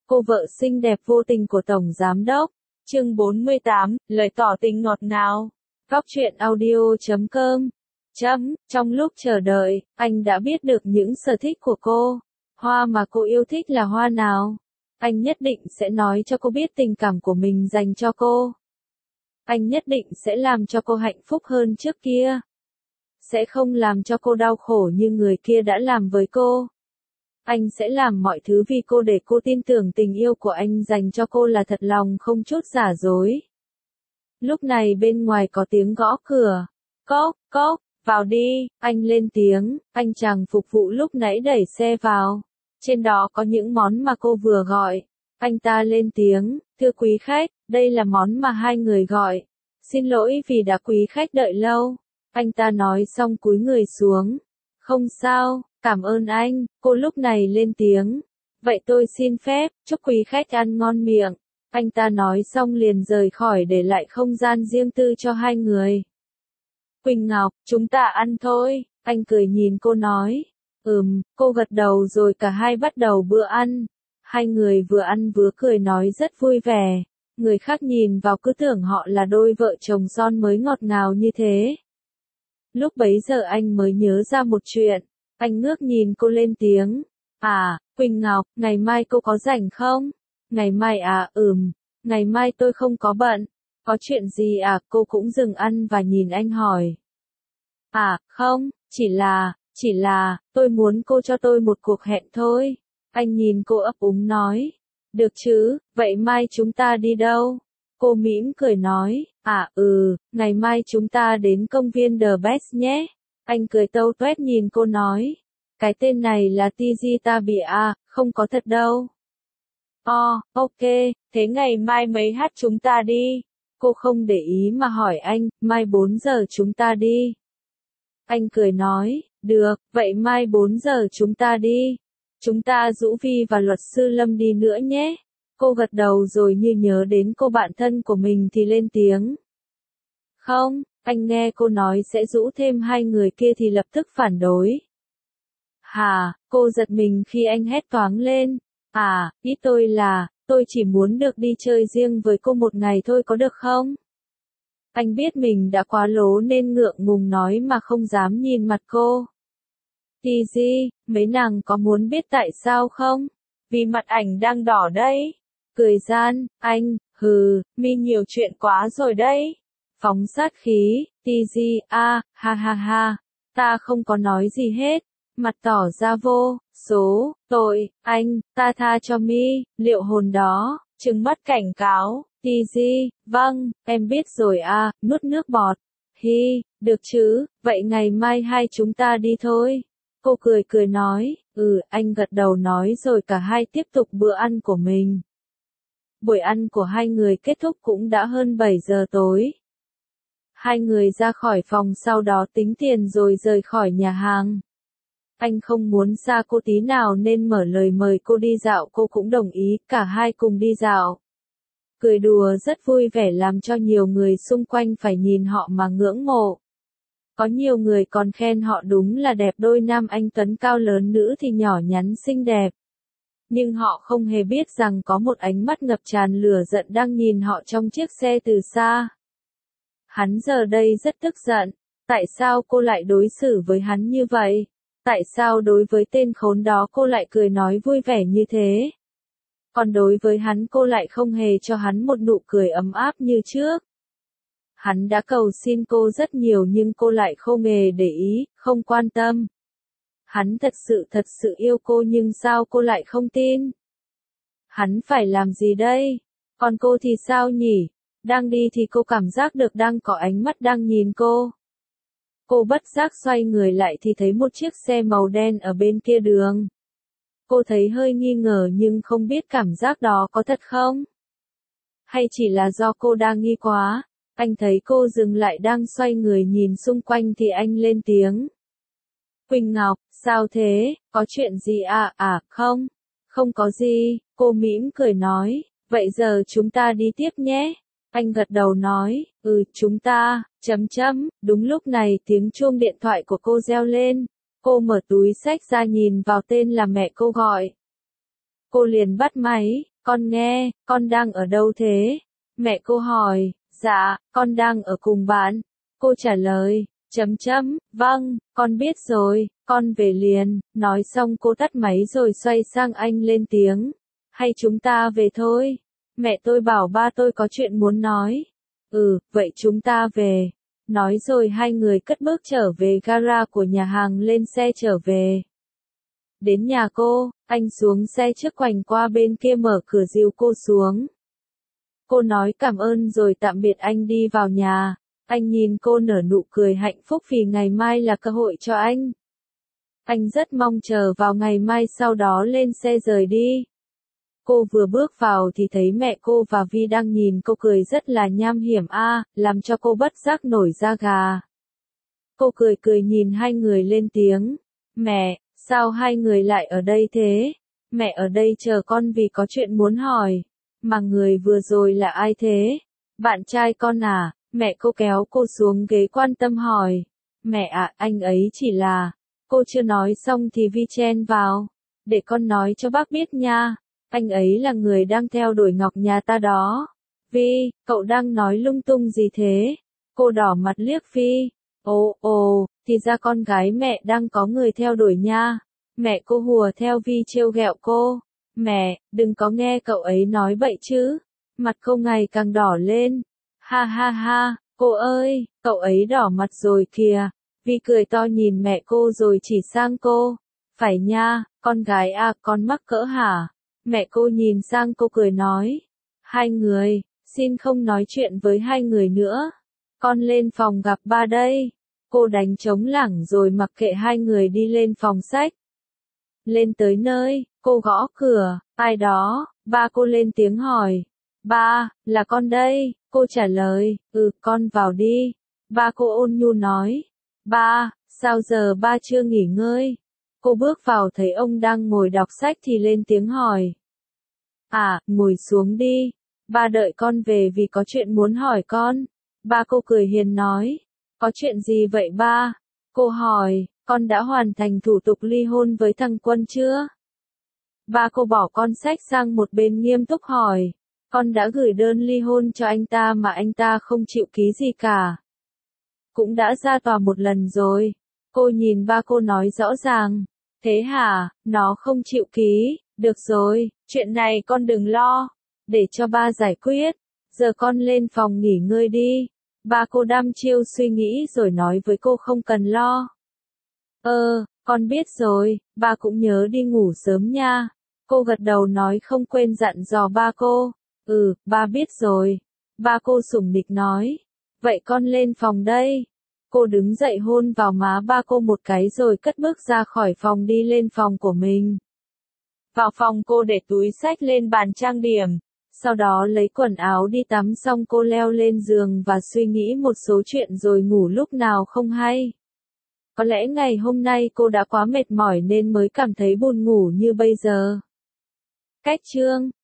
Cô vợ xinh đẹp vô tình của Tổng Giám Đốc. Chương 48, lời tỏ tình ngọt ngào. Góc truyện audio.com. Trong lúc chờ đợi, anh đã biết được những sở thích của cô. Hoa mà cô yêu thích là hoa nào? Anh nhất định sẽ nói cho cô biết tình cảm của mình dành cho cô. Anh nhất định sẽ làm cho cô hạnh phúc hơn trước kia. Sẽ không làm cho cô đau khổ như người kia đã làm với cô. Anh sẽ làm mọi thứ vì cô để cô tin tưởng tình yêu của anh dành cho cô là thật lòng không chút giả dối. Lúc này bên ngoài có tiếng gõ cửa. Cốc, cốc, vào đi, anh lên tiếng, anh chàng phục vụ lúc nãy đẩy xe vào. Trên đó có những món mà cô vừa gọi. Anh ta lên tiếng, thưa quý khách, đây là món mà hai người gọi. Xin lỗi vì đã quý khách đợi lâu. Anh ta nói xong cúi người xuống. Không sao, cảm ơn anh, cô lúc này lên tiếng. Vậy tôi xin phép, chúc quý khách ăn ngon miệng. Anh ta nói xong liền rời khỏi để lại không gian riêng tư cho hai người. Quỳnh Ngọc, chúng ta ăn thôi, anh cười nhìn cô nói. Cô gật đầu rồi cả hai bắt đầu bữa ăn. Hai người vừa ăn vừa cười nói rất vui vẻ. Người khác nhìn vào cứ tưởng họ là đôi vợ chồng son mới ngọt ngào như thế. Lúc bấy giờ anh mới nhớ ra một chuyện. Anh ngước nhìn cô lên tiếng. Quỳnh Ngọc, ngày mai cô có rảnh không? Ngày mai ngày mai tôi không có bận. Có chuyện gì cô cũng dừng ăn và nhìn anh hỏi. Không, chỉ là, tôi muốn cô cho tôi một cuộc hẹn thôi. Anh nhìn cô ấp úng nói. Được chứ, vậy mai chúng ta đi đâu? Cô mỉm cười nói. Ngày mai chúng ta đến công viên The Best nhé. Anh cười tâu tuét nhìn cô nói. Cái tên này là Tijitabia, không có thật đâu. Ok, thế ngày mai mấy h chúng ta đi? Cô không để ý mà hỏi anh, mai 4 giờ chúng ta đi. Anh cười nói, được, vậy mai 4 giờ chúng ta đi. Chúng ta rủ Vi và luật sư Lâm đi nữa nhé. Cô gật đầu rồi như nhớ đến cô bạn thân của mình thì lên tiếng. Không, anh nghe cô nói sẽ rủ thêm hai người kia thì lập tức phản đối. Cô giật mình khi anh hét toáng lên. Ý tôi là, tôi chỉ muốn được đi chơi riêng với cô một ngày thôi có được không? Anh biết mình đã quá lố nên ngượng ngùng nói mà không dám nhìn mặt cô. Tiji, mấy nàng có muốn biết tại sao không? Vì mặt ảnh đang đỏ đấy. Cười gian, anh, mi nhiều chuyện quá rồi đấy. Phóng sát khí, Tiji, ha, ta không có nói gì hết. Mặt tỏ ra vô số tội, anh, ta tha cho mi, liệu hồn đó, trừng mắt cảnh cáo. Tiji, vâng, em biết rồi nuốt nước bọt. Được chứ, vậy ngày mai hai chúng ta đi thôi. Cô cười nói, anh gật đầu nói rồi cả hai tiếp tục bữa ăn của mình. Buổi ăn của hai người kết thúc cũng đã hơn 7 giờ tối. Hai người ra khỏi phòng sau đó tính tiền rồi rời khỏi nhà hàng. Anh không muốn xa cô tí nào nên mở lời mời cô đi dạo, cô cũng đồng ý, cả hai cùng đi dạo. Cười đùa rất vui vẻ làm cho nhiều người xung quanh phải nhìn họ mà ngưỡng mộ. Có nhiều người còn khen họ đúng là đẹp đôi, nam anh tuấn cao lớn, nữ thì nhỏ nhắn xinh đẹp. Nhưng họ không hề biết rằng có một ánh mắt ngập tràn lửa giận đang nhìn họ trong chiếc xe từ xa. Hắn giờ đây rất tức giận. Tại sao cô lại đối xử với hắn như vậy? Tại sao đối với tên khốn đó cô lại cười nói vui vẻ như thế? Còn đối với hắn cô lại không hề cho hắn một nụ cười ấm áp như trước. Hắn đã cầu xin cô rất nhiều nhưng cô lại không hề để ý, không quan tâm. Hắn thật sự yêu cô nhưng sao cô lại không tin? Hắn phải làm gì đây? Còn cô thì sao nhỉ? Đang đi thì cô cảm giác được đang có ánh mắt đang nhìn cô. Cô bất giác xoay người lại thì thấy một chiếc xe màu đen ở bên kia đường. Cô thấy hơi nghi ngờ nhưng không biết cảm giác đó có thật không? Hay chỉ là do cô đang nghi quá? Anh thấy cô dừng lại đang xoay người nhìn xung quanh thì anh lên tiếng. Quỳnh Ngọc, sao thế? Có chuyện gì không có gì, cô mỉm cười nói. Vậy giờ chúng ta đi tiếp nhé. Anh gật đầu nói, chúng ta, Đúng lúc này tiếng chuông điện thoại của cô reo lên. Cô mở túi xách ra nhìn vào tên là mẹ cô gọi. Cô liền bắt máy, con nghe, con đang ở đâu thế? Mẹ cô hỏi, dạ, con đang ở cùng bạn. Cô trả lời, vâng, con biết rồi, con về liền. Nói xong cô tắt máy rồi xoay sang anh lên tiếng. Hay chúng ta về thôi? Mẹ tôi bảo ba tôi có chuyện muốn nói. Vậy chúng ta về. Nói rồi hai người cất bước trở về gara của nhà hàng lên xe trở về. Đến nhà cô, anh xuống xe trước khoảnh qua bên kia mở cửa dìu cô xuống. Cô nói cảm ơn rồi tạm biệt anh đi vào nhà. Anh nhìn cô nở nụ cười hạnh phúc vì ngày mai là cơ hội cho anh. Anh rất mong chờ vào ngày mai sau đó lên xe rời đi. Cô vừa bước vào thì thấy mẹ cô và Vi đang nhìn cô cười rất là nham hiểm làm cho cô bất giác nổi da gà. Cô cười cười nhìn hai người lên tiếng. Mẹ, sao hai người lại ở đây thế? Mẹ ở đây chờ con vì có chuyện muốn hỏi. Mà người vừa rồi là ai thế? Bạn trai con à? Mẹ cô kéo cô xuống ghế quan tâm hỏi. Mẹ ạ, anh ấy chỉ là... Cô chưa nói xong thì Vi chen vào. Để con nói cho bác biết nha. Anh ấy là người đang theo đuổi Ngọc nhà ta đó. Vi, cậu đang nói lung tung gì thế? Cô đỏ mặt liếc Vi. Ồ, thì ra con gái mẹ đang có người theo đuổi nha. Mẹ cô hùa theo Vi trêu ghẹo cô. Mẹ, đừng có nghe cậu ấy nói bậy chứ. Mặt cô ngày càng đỏ lên. Ha ha ha, cô ơi, cậu ấy đỏ mặt rồi kìa. Vi cười to nhìn mẹ cô rồi chỉ sang cô. Phải nha, con gái à, con mắc cỡ hả? Mẹ cô nhìn sang cô cười nói. Hai người, xin không nói chuyện với hai người nữa. Con lên phòng gặp ba đây. Cô đánh trống lảng rồi mặc kệ hai người đi lên phòng sách. Lên tới nơi, cô gõ cửa, ai đó, ba cô lên tiếng hỏi. Ba, là con đây, cô trả lời, con vào đi. Ba cô ôn nhu nói. Ba, sao giờ ba chưa nghỉ ngơi? Cô bước vào thấy ông đang ngồi đọc sách thì lên tiếng hỏi. Ngồi xuống đi. Ba đợi con về vì có chuyện muốn hỏi con. Ba cô cười hiền nói. Có chuyện gì vậy ba? Cô hỏi, con đã hoàn thành thủ tục ly hôn với thằng Quân chưa? Ba cô bỏ con sách sang một bên nghiêm túc hỏi. Con đã gửi đơn ly hôn cho anh ta mà anh ta không chịu ký gì cả. Cũng đã ra tòa một lần rồi. Cô nhìn ba cô nói rõ ràng. Thế hả, nó không chịu ký, được rồi, chuyện này con đừng lo. Để cho ba giải quyết. Giờ con lên phòng nghỉ ngơi đi. Ba cô đăm chiêu suy nghĩ rồi nói với cô không cần lo. Con biết rồi, ba cũng nhớ đi ngủ sớm nha. Cô gật đầu nói không quên dặn dò ba cô. Ba biết rồi. Ba cô sủng nịch nói. Vậy con lên phòng đây. Cô đứng dậy hôn vào má ba cô một cái rồi cất bước ra khỏi phòng đi lên phòng của mình. Vào phòng cô để túi sách lên bàn trang điểm. Sau đó lấy quần áo đi tắm xong cô leo lên giường và suy nghĩ một số chuyện rồi ngủ lúc nào không hay. Có lẽ ngày hôm nay cô đã quá mệt mỏi nên mới cảm thấy buồn ngủ như bây giờ. Cách chương